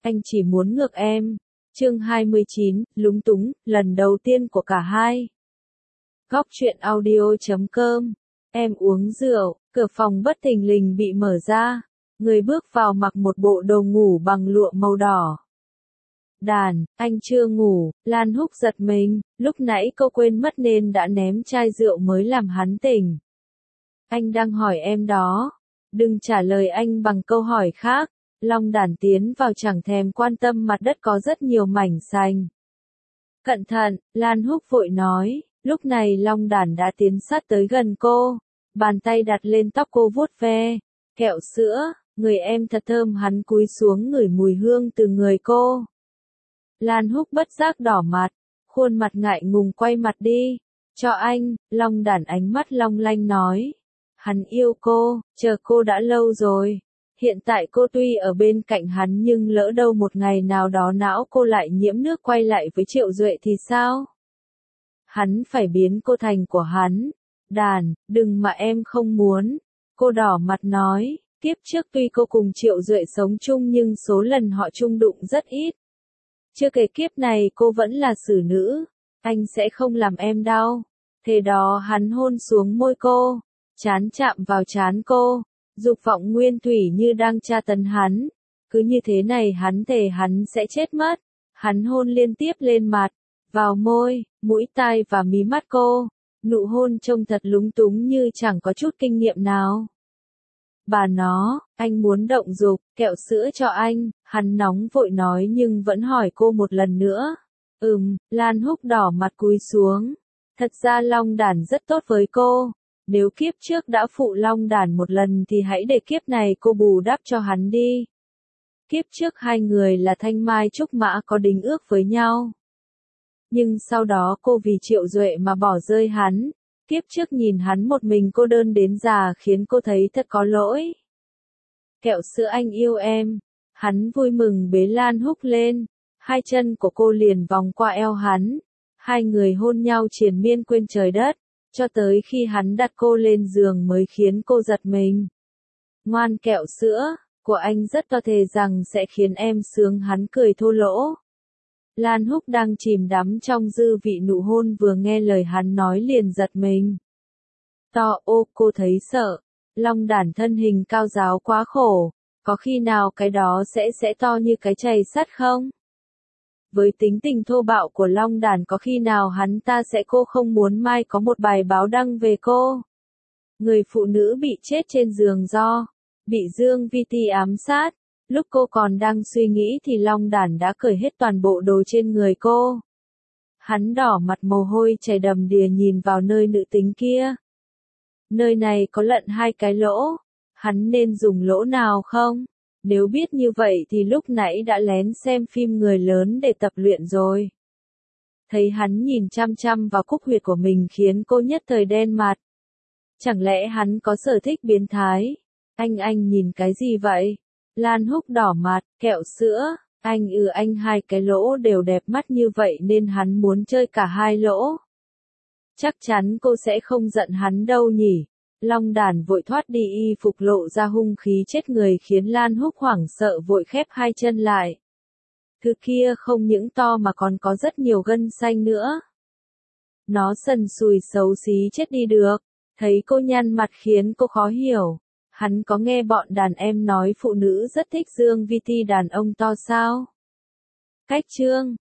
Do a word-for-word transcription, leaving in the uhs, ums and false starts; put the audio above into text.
anh chỉ muốn ngược em. Chương hai mươi chín, lúng túng, lần đầu tiên của cả hai. Góc truyện audio chấm com. Em uống rượu, cửa phòng bất thình lình bị mở ra. Người bước vào mặc một bộ đồ ngủ bằng lụa màu đỏ. Đàn, anh chưa ngủ, Lan Húc giật mình, lúc nãy cô quên mất nên đã ném chai rượu mới làm hắn tỉnh. Anh đang hỏi em đó. Đừng trả lời anh bằng câu hỏi khác. Long Đàn tiến vào chẳng thèm quan tâm mặt đất có rất nhiều mảnh xanh. Cẩn thận, Lan Húc vội nói, lúc này Long Đàn đã tiến sát tới gần cô. Bàn tay đặt lên tóc cô vuốt ve. Kẹo sữa, người em thật thơm, hắn cúi xuống ngửi mùi hương từ người cô. Lan Húc bất giác đỏ mặt, khuôn mặt ngại ngùng quay mặt đi. Cho anh, Long Đàn ánh mắt long lanh nói. Hắn yêu cô, chờ cô đã lâu rồi. Hiện tại cô tuy ở bên cạnh hắn nhưng lỡ đâu một ngày nào đó não cô lại nhiễm nước quay lại với Triệu Duệ thì sao? Hắn phải biến cô thành của hắn. Đàn, đừng mà em không muốn. Cô đỏ mặt nói, kiếp trước tuy cô cùng Triệu Duệ sống chung nhưng số lần họ chung đụng rất ít. Chưa kể kiếp này cô vẫn là xử nữ. Anh sẽ không làm em đau. Thế đó hắn hôn xuống môi cô. Chán chạm vào trán cô. Dục vọng nguyên thủy như đang tra tấn hắn. Cứ như thế này hắn thề hắn sẽ chết mất. Hắn hôn liên tiếp lên mặt, vào môi, mũi tai và mí mắt cô. Nụ hôn trông thật lúng túng như chẳng có chút kinh nghiệm nào. Bà nó, anh muốn động dục, kẹo sữa cho anh. Hắn nóng vội nói nhưng vẫn hỏi cô một lần nữa. Ừm, Lan Húc đỏ mặt cúi xuống. Thật ra Long Đàn rất tốt với cô. Nếu kiếp trước đã phụ Long Đàn một lần thì hãy để kiếp này cô bù đắp cho hắn đi. Kiếp trước hai người là thanh mai trúc mã có đính ước với nhau. Nhưng sau đó cô vì Triệu Duệ mà bỏ rơi hắn. Kiếp trước nhìn hắn một mình cô đơn đến già khiến cô thấy thật có lỗi. Kẹo sữa anh yêu em. Hắn vui mừng bế Lan Húc lên. Hai chân của cô liền vòng qua eo hắn. Hai người hôn nhau triền miên quên trời đất. Cho tới khi hắn đặt cô lên giường mới khiến cô giật mình. Ngoan kẹo sữa, của anh rất to thề rằng sẽ khiến em sướng, hắn cười thô lỗ. Lan Húc đang chìm đắm trong dư vị nụ hôn vừa nghe lời hắn nói liền giật mình. To ô cô thấy sợ, Long Đàn thân hình cao giáo quá khổ, có khi nào cái đó sẽ sẽ to như cái chày sắt không? Với tính tình thô bạo của Long Đàn có khi nào hắn ta sẽ cô không muốn mai có một bài báo đăng về cô. Người phụ nữ bị chết trên giường do bị Dương Vi Ti ám sát. Lúc cô còn đang suy nghĩ thì Long Đàn đã cởi hết toàn bộ đồ trên người cô. Hắn đỏ mặt mồ hôi chảy đầm đìa nhìn vào nơi nữ tính kia. Nơi này có lận hai cái lỗ. Hắn nên dùng lỗ nào không? Nếu biết như vậy thì lúc nãy đã lén xem phim người lớn để tập luyện rồi. Thấy hắn nhìn chăm chăm vào cúc huyệt của mình khiến cô nhất thời đen mặt. Chẳng lẽ hắn có sở thích biến thái? Anh anh nhìn cái gì vậy? Lan Húc đỏ mặt, kẹo sữa. Anh ừ anh hai cái lỗ đều đẹp mắt như vậy nên hắn muốn chơi cả hai lỗ. Chắc chắn cô sẽ không giận hắn đâu nhỉ? Long Đàn vội thoát đi y phục lộ ra hung khí chết người khiến Lan Húc hoảng sợ vội khép hai chân lại. Thứ kia không những to mà còn có rất nhiều gân xanh nữa. Nó sần sùi xấu xí chết đi được. Thấy cô nhăn mặt khiến cô khó hiểu. Hắn có nghe bọn đàn em nói phụ nữ rất thích Dương Vi Ti đàn ông to sao? Cách chương